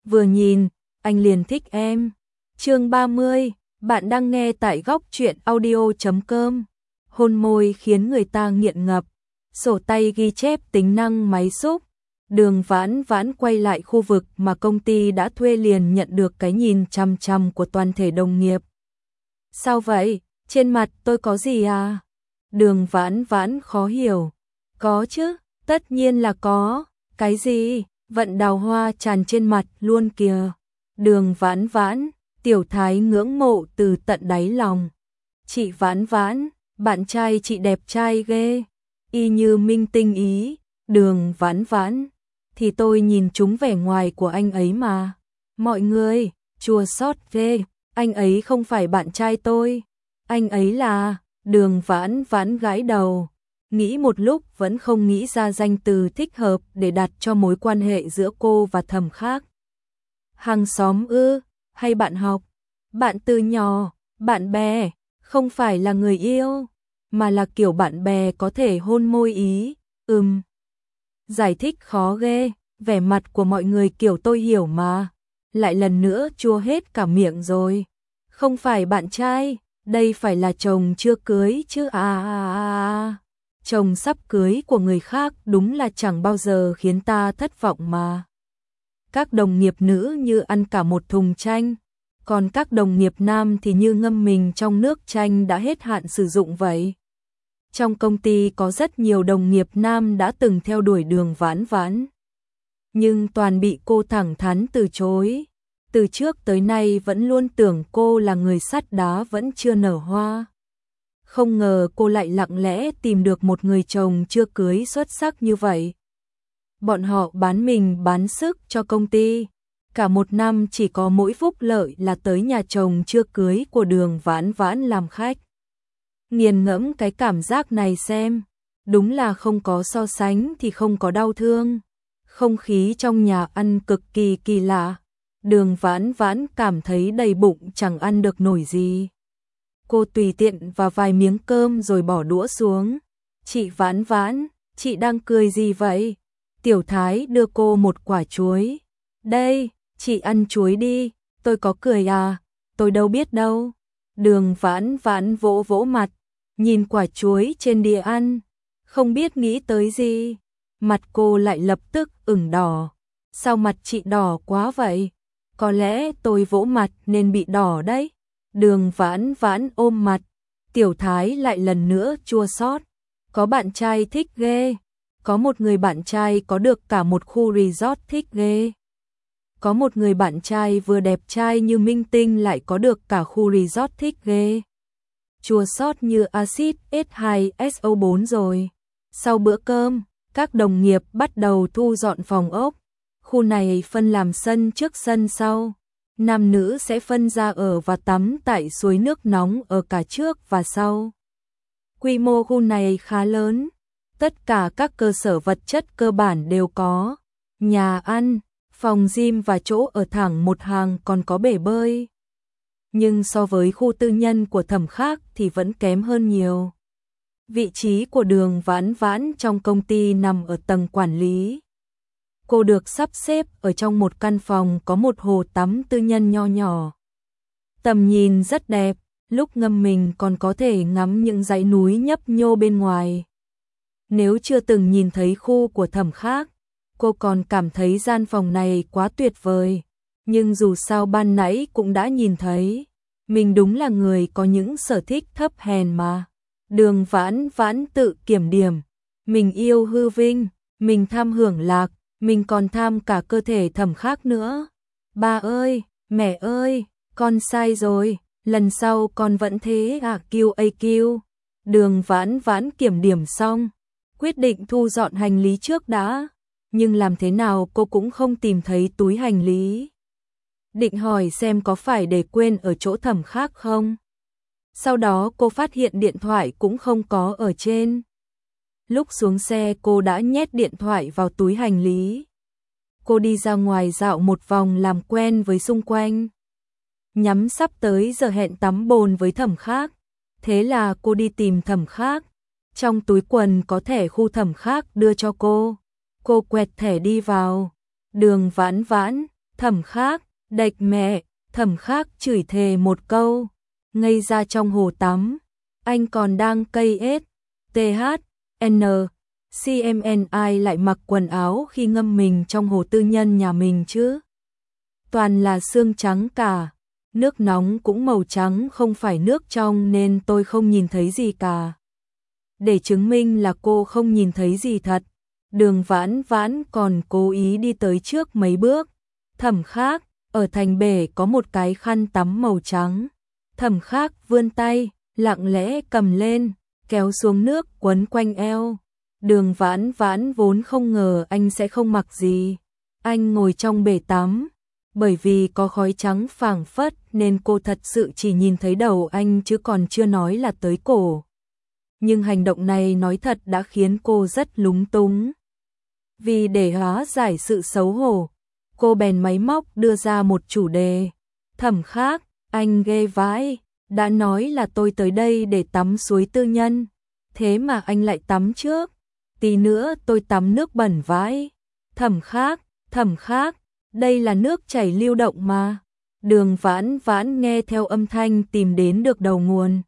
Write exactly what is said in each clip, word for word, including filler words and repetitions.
vừa nhìn, anh liền thích em. Chương ba mươi, bạn đang nghe tại góc truyện audio chấm com. Hôn môi khiến người ta nghiện ngập, sổ tay ghi chép tính năng máy xúc. Đường Vãn Vãn quay lại khu vực mà công ty đã thuê liền nhận được cái nhìn chằm chằm của toàn thể đồng nghiệp. Sao vậy? Trên mặt tôi có gì à? Đường Vãn Vãn khó hiểu. Có chứ, tất nhiên là có. Cái gì? Vận đào hoa tràn trên mặt luôn kìa. Đường Vãn Vãn, Tiểu Thái ngưỡng mộ từ tận đáy lòng. Chị Vãn Vãn, bạn trai chị đẹp trai ghê. Y như minh tinh ý. Đường Vãn Vãn, thì tôi nhìn trúng vẻ ngoài của anh ấy mà. Mọi người, chua xót ghê, anh ấy không phải bạn trai tôi. Anh ấy là... Đường Vãn Vãn gãi đầu, nghĩ một lúc vẫn không nghĩ ra danh từ thích hợp để đặt cho mối quan hệ giữa cô và Thẩm Khác. Hàng xóm ư, hay bạn học, bạn từ nhỏ, bạn bè, không phải là người yêu, mà là kiểu bạn bè có thể hôn môi ý, ừm. Giải thích khó ghê, vẻ mặt của mọi người kiểu tôi hiểu mà, lại lần nữa chua hết cả miệng rồi. Không phải bạn trai, đây phải là chồng chưa cưới chứ à, à, à. Chồng sắp cưới của người khác đúng là chẳng bao giờ khiến ta thất vọng mà. Các đồng nghiệp nữ như ăn cả một thùng chanh, còn các đồng nghiệp nam thì như ngâm mình trong nước chanh đã hết hạn sử dụng vậy. Trong công ty có rất nhiều đồng nghiệp nam đã từng theo đuổi Đường Vãn Vãn, nhưng toàn bị cô thẳng thắn từ chối. Từ trước tới nay vẫn luôn tưởng cô là người sắt đá vẫn chưa nở hoa. Không ngờ cô lại lặng lẽ tìm được một người chồng chưa cưới xuất sắc như vậy. Bọn họ bán mình bán sức cho công ty. Cả một năm chỉ có mỗi phúc lợi là tới nhà chồng chưa cưới của Đường Vãn Vãn làm khách. Nghiền ngẫm cái cảm giác này xem. Đúng là không có so sánh thì không có đau thương. Không khí trong nhà ăn cực kỳ kỳ lạ. Đường Vãn Vãn cảm thấy đầy bụng chẳng ăn được nổi gì. Cô tùy tiện vào vài miếng cơm rồi bỏ đũa xuống. Chị Vãn Vãn, chị đang cười gì vậy? Tiểu Thái đưa cô một quả chuối. Đây, chị ăn chuối đi, tôi có cười à? Tôi đâu biết đâu. Đường Vãn Vãn vỗ vỗ mặt, nhìn quả chuối trên đĩa ăn, không biết nghĩ tới gì. Mặt cô lại lập tức ửng đỏ. Sao mặt chị đỏ quá vậy? Có lẽ tôi vỗ mặt nên bị đỏ đấy. Đường Vãn Vãn ôm mặt, Tiểu Thái lại lần nữa chua xót. Có bạn trai thích ghê. Có một người bạn trai có được cả một khu resort thích ghê. Có một người bạn trai vừa đẹp trai như minh tinh lại có được cả khu resort thích ghê. Chua xót như axit S hai S O bốn rồi. Sau bữa cơm, các đồng nghiệp bắt đầu thu dọn phòng ốc. Khu này phân làm sân trước sân sau. Nam nữ sẽ phân ra ở và tắm tại suối nước nóng ở cả trước và sau. Quy mô khu này khá lớn. Tất cả các cơ sở vật chất cơ bản đều có. Nhà ăn, phòng gym và chỗ ở thẳng một hàng còn có bể bơi. Nhưng so với khu tư nhân của Thẩm Khác thì vẫn kém hơn nhiều. Vị trí của Đường Vãn Vãn trong công ty nằm ở tầng quản lý. Cô được sắp xếp ở trong một căn phòng có một hồ tắm tư nhân nho nhỏ. Tầm nhìn rất đẹp, lúc ngâm mình còn có thể ngắm những dãy núi nhấp nhô bên ngoài. Nếu chưa từng nhìn thấy khu của Thẩm Khác, cô còn cảm thấy gian phòng này quá tuyệt vời. Nhưng dù sao ban nãy cũng đã nhìn thấy, mình đúng là người có những sở thích thấp hèn mà. Đường Vãn Vãn tự kiểm điểm, mình yêu hư vinh, mình tham hưởng lạc, mình còn tham cả cơ thể Thẩm Khác nữa. Ba ơi, mẹ ơi, con sai rồi, lần sau con vẫn thế à kiu a kiu. Đường Vãn Vãn kiểm điểm xong, quyết định thu dọn hành lý trước đã, nhưng làm thế nào cô cũng không tìm thấy túi hành lý. Định hỏi xem có phải để quên ở chỗ Thẩm Khác không. Sau đó cô phát hiện điện thoại cũng không có ở trên. Lúc xuống xe cô đã nhét điện thoại vào túi hành lý. Cô đi ra ngoài dạo một vòng làm quen với xung quanh. Nhắm sắp tới giờ hẹn tắm bồn với Thẩm Khác. Thế là cô đi tìm Thẩm Khác. Trong túi quần có thẻ khu Thẩm Khác đưa cho cô. Cô quẹt thẻ đi vào. Đường Vãn Vãn, Thẩm Khác, đệch mẹ, Thẩm Khác chửi thề một câu, ngây ra trong hồ tắm. Anh còn đang cây ết, tê hát, en, xê em en ai lại mặc quần áo khi ngâm mình trong hồ tư nhân nhà mình chứ? Toàn là xương trắng cả, nước nóng cũng màu trắng không phải nước trong nên tôi không nhìn thấy gì cả. Để chứng minh là cô không nhìn thấy gì thật, Đường Vãn Vãn còn cố ý đi tới trước mấy bước. Thẩm Khác, ở thành bể có một cái khăn tắm màu trắng. Thẩm Khác vươn tay, lặng lẽ cầm lên, kéo xuống nước quấn quanh eo. Đường Vãn Vãn vốn không ngờ anh sẽ không mặc gì. Anh ngồi trong bể tắm, bởi vì có khói trắng phảng phất nên cô thật sự chỉ nhìn thấy đầu anh chứ còn chưa nói là tới cổ. Nhưng hành động này nói thật đã khiến cô rất lúng túng. Vì để hóa giải sự xấu hổ, cô bèn máy móc đưa ra một chủ đề. Thẩm Khác, anh ghê vãi, đã nói là tôi tới đây để tắm suối tư nhân, thế mà anh lại tắm trước, tí nữa tôi tắm nước bẩn vãi. Thẩm Khác, Thẩm Khác, đây là nước chảy lưu động mà. Đường Vãn Vãn nghe theo âm thanh tìm đến được đầu nguồn.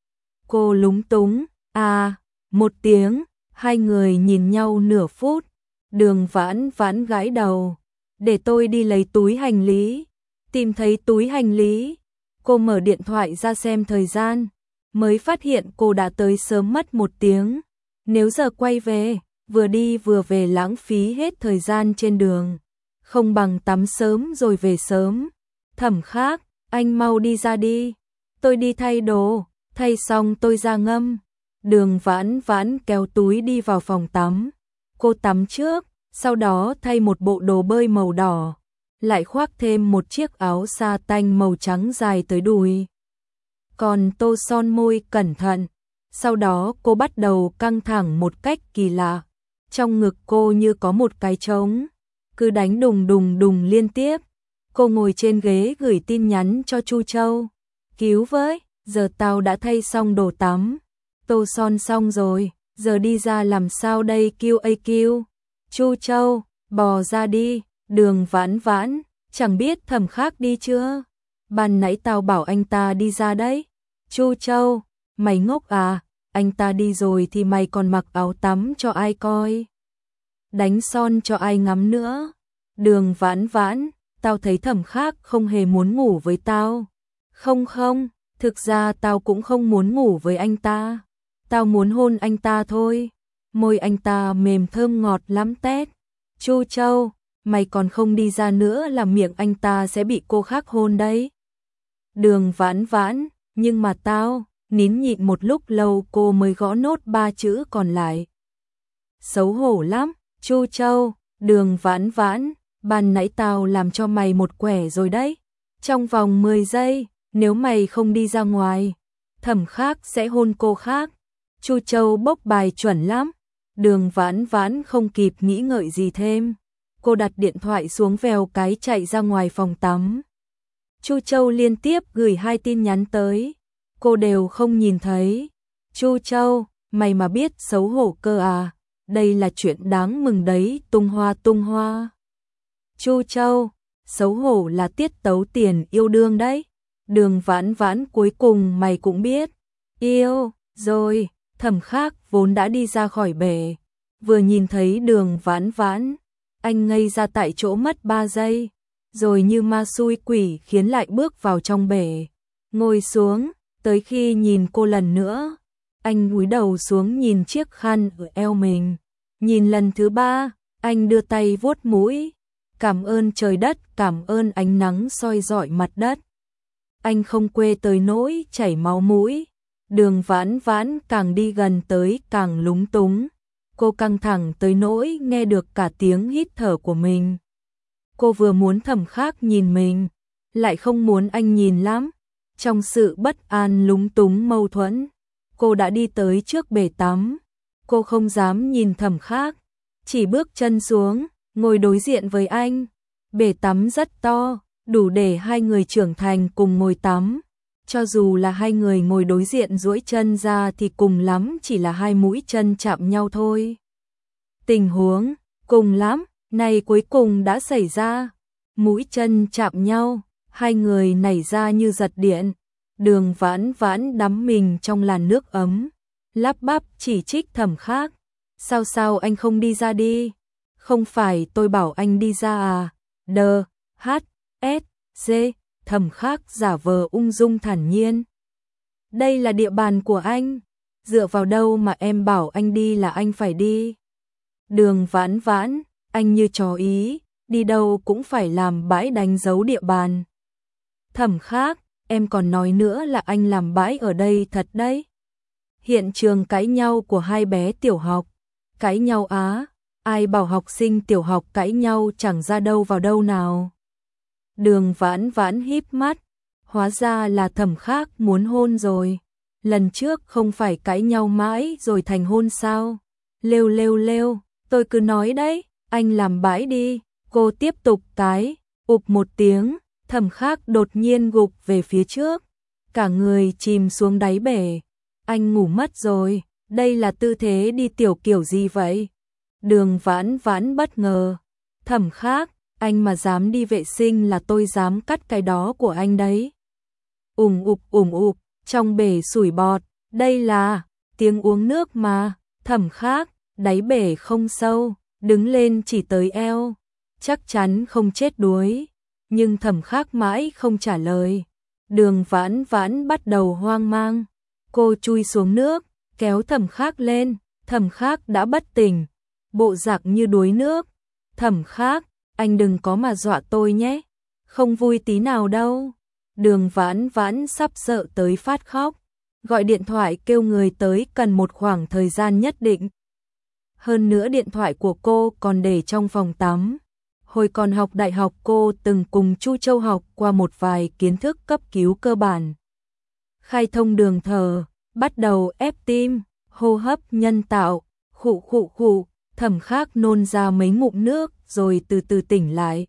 Cô lúng túng, à, một tiếng, hai người nhìn nhau nửa phút. Đường Vãn Vãn gãi đầu, để tôi đi lấy túi hành lý. Tìm thấy túi hành lý, cô mở điện thoại ra xem thời gian, mới phát hiện cô đã tới sớm mất một tiếng. Nếu giờ quay về, vừa đi vừa về lãng phí hết thời gian trên đường, không bằng tắm sớm rồi về sớm. Thẩm Khác, anh mau đi ra đi, tôi đi thay đồ, thay xong tôi ra ngâm. Đường Vãn Vãn kéo túi đi vào phòng tắm. Cô tắm trước, sau đó thay một bộ đồ bơi màu đỏ, lại khoác thêm một chiếc áo sa tanh màu trắng dài tới đùi. Còn tô son môi cẩn thận, sau đó cô bắt đầu căng thẳng một cách kỳ lạ. Trong ngực cô như có một cái trống, cứ đánh đùng đùng đùng liên tiếp. Cô ngồi trên ghế gửi tin nhắn cho Chu Châu. Cứu với, giờ tao đã thay xong đồ tắm, tô son xong rồi, giờ đi ra làm sao đây kiu a kiu. Chu Châu, bò ra đi. Đường Vãn Vãn, chẳng biết Thẩm Khác đi chưa? Ban nãy tao bảo anh ta đi ra đấy. Chu Châu, mày ngốc à? Anh ta đi rồi thì mày còn mặc áo tắm cho ai coi? Đánh son cho ai ngắm nữa? Đường Vãn Vãn, tao thấy Thẩm Khác không hề muốn ngủ với tao. Không không, thực ra tao cũng không muốn ngủ với anh ta. Tao muốn hôn anh ta thôi. Môi anh ta mềm thơm ngọt lắm tét. Chu Châu, mày còn không đi ra nữa là miệng anh ta sẽ bị cô khác hôn đấy. Đường Vãn Vãn, nhưng mà tao, nín nhịn một lúc lâu cô mới gõ nốt ba chữ còn lại. Xấu hổ lắm, Chu Châu. Đường Vãn Vãn, ban nãy tao làm cho mày một quẻ rồi đấy. Trong vòng mười giây, nếu mày không đi ra ngoài, Thẩm Khác sẽ hôn cô khác. Chu Châu bốc bài chuẩn lắm. Đường Vãn Vãn không kịp nghĩ ngợi gì thêm, cô đặt điện thoại xuống vèo cái chạy ra ngoài phòng tắm. Chu Châu liên tiếp gửi hai tin nhắn tới, cô đều không nhìn thấy. Chu Châu, mày mà biết xấu hổ cơ à? Đây là chuyện đáng mừng đấy, tung hoa tung hoa. Chu Châu, xấu hổ là tiết tấu tiền yêu đương đấy. Đường Vãn Vãn, cuối cùng mày cũng biết. Yêu, rồi. Thẩm Khác vốn đã đi ra khỏi bể, vừa nhìn thấy Đường Vãn Vãn, anh ngây ra tại chỗ mất ba giây, rồi như ma xui quỷ khiến lại bước vào trong bể, ngồi xuống. Tới khi nhìn cô lần nữa, anh cúi đầu xuống nhìn chiếc khăn ở eo mình. Nhìn lần thứ ba, anh đưa tay vuốt mũi, cảm ơn trời đất, cảm ơn ánh nắng soi rọi mặt đất. Anh không quê tới nỗi chảy máu mũi. Đường Vãn Vãn càng đi gần tới càng lúng túng. Cô căng thẳng tới nỗi nghe được cả tiếng hít thở của mình. Cô vừa muốn Thẩm Khác nhìn mình, lại không muốn anh nhìn lắm. Trong sự bất an lúng túng mâu thuẫn, cô đã đi tới trước bể tắm. Cô không dám nhìn Thẩm Khác, chỉ bước chân xuống, ngồi đối diện với anh. Bể tắm rất to, đủ để hai người trưởng thành cùng ngồi tắm. Cho dù là hai người ngồi đối diện duỗi chân ra thì cùng lắm chỉ là hai mũi chân chạm nhau thôi. Tình huống cùng lắm này cuối cùng đã xảy ra. Mũi chân chạm nhau, hai người nảy ra như giật điện. Đường Vãn Vãn đắm mình trong làn nước ấm, lắp bắp chỉ trích Thẩm Khác. Sao sao anh không đi ra đi? Không phải tôi bảo anh đi ra à? Đờ, hát, s, dê, Thẩm Khác giả vờ ung dung thản nhiên. Đây là địa bàn của anh, dựa vào đâu mà em bảo anh đi là anh phải đi? Đường Vãn Vãn, anh như chó ý, đi đâu cũng phải làm bãi đánh dấu địa bàn. Thẩm Khác, em còn nói nữa là anh làm bãi ở đây thật đấy. Hiện trường cãi nhau của hai bé tiểu học. Cãi nhau á, ai bảo học sinh tiểu học cãi nhau chẳng ra đâu vào đâu nào. Đường Vãn Vãn híp mắt, hóa ra là Thẩm Khác muốn hôn rồi. Lần trước không phải cãi nhau mãi rồi thành hôn sao? Lêu lêu lêu, tôi cứ nói đấy, anh làm bãi đi. Cô tiếp tục tái, ụp một tiếng, Thẩm Khác đột nhiên gục về phía trước, cả người chìm xuống đáy bể. Anh ngủ mất rồi, đây là tư thế đi tiểu kiểu gì vậy? Đường Vãn Vãn bất ngờ. Thẩm Khác, anh mà dám đi vệ sinh là tôi dám cắt cái đó của anh đấy. Ủng ụp ủng ụp, trong bể sủi bọt, đây là tiếng uống nước mà. Thẩm Khác, đáy bể không sâu, đứng lên chỉ tới eo, chắc chắn không chết đuối. Nhưng Thẩm Khác mãi không trả lời. Đường Vãn Vãn bắt đầu hoang mang. Cô chui xuống nước, kéo Thẩm Khác lên. Thẩm Khác đã bất tỉnh, bộ dạng như đuối nước. Thẩm Khác, anh đừng có mà dọa tôi nhé, không vui tí nào đâu. Đường Vãn Vãn sắp sợ tới phát khóc, gọi điện thoại kêu người tới cần một khoảng thời gian nhất định. Hơn nữa điện thoại của cô còn để trong phòng tắm. Hồi còn học đại học cô từng cùng Chu Châu học qua một vài kiến thức cấp cứu cơ bản. Khai thông đường thở, bắt đầu ép tim, hô hấp nhân tạo, khụ khụ khụ. Thẩm Khác nôn ra mấy ngụm nước rồi từ từ tỉnh lại.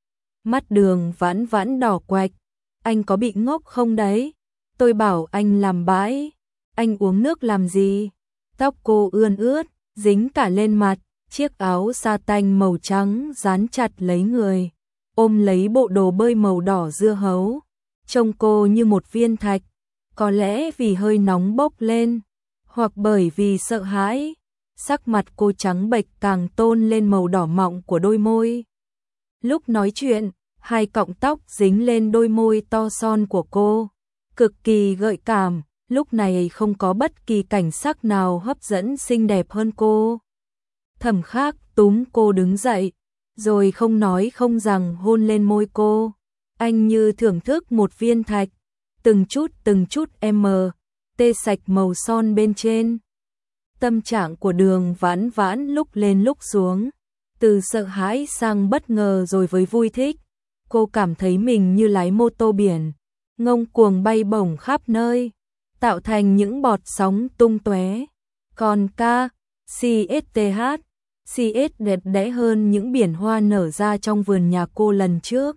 Mắt Đường Vãn Vãn đỏ quạch. Anh có bị ngốc không đấy? Tôi bảo anh làm bãi, anh uống nước làm gì? Tóc cô ươn ướt, dính cả lên mặt, chiếc áo sa tanh màu trắng dán chặt lấy người, ôm lấy bộ đồ bơi màu đỏ dưa hấu. Trông cô như một viên thạch, có lẽ vì hơi nóng bốc lên, hoặc bởi vì sợ hãi. Sắc mặt cô trắng bệch càng tôn lên màu đỏ mọng của đôi môi. Lúc nói chuyện, hai cọng tóc dính lên đôi môi to son của cô, cực kỳ gợi cảm. Lúc này không có bất kỳ cảnh sắc nào hấp dẫn xinh đẹp hơn cô. Thẩm Khác túm cô đứng dậy, rồi không nói không rằng hôn lên môi cô. Anh như thưởng thức một viên thạch, từng chút từng chút em tê sạch màu son bên trên. Tâm trạng của Đường Vãn Vãn lúc lên lúc xuống, từ sợ hãi sang bất ngờ rồi với vui thích. Cô cảm thấy mình như lái mô tô biển, ngông cuồng bay bổng khắp nơi, tạo thành những bọt sóng tung tóe. Còn ca, xê ét tê hát, xê ét đẹp đẽ hơn những biển hoa nở ra trong vườn nhà cô lần trước.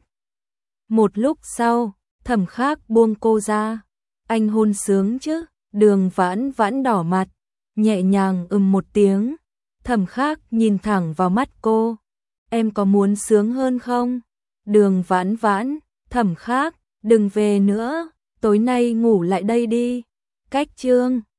Một lúc sau, Thẩm Khác buông cô ra. Anh hôn sướng chứ? Đường Vãn Vãn đỏ mặt, nhẹ nhàng ừm một tiếng. Thẩm Khác nhìn thẳng vào mắt cô. Em có muốn sướng hơn không? Đường Vãn Vãn, Thẩm Khác, đừng về nữa, tối nay ngủ lại đây đi. Cách chương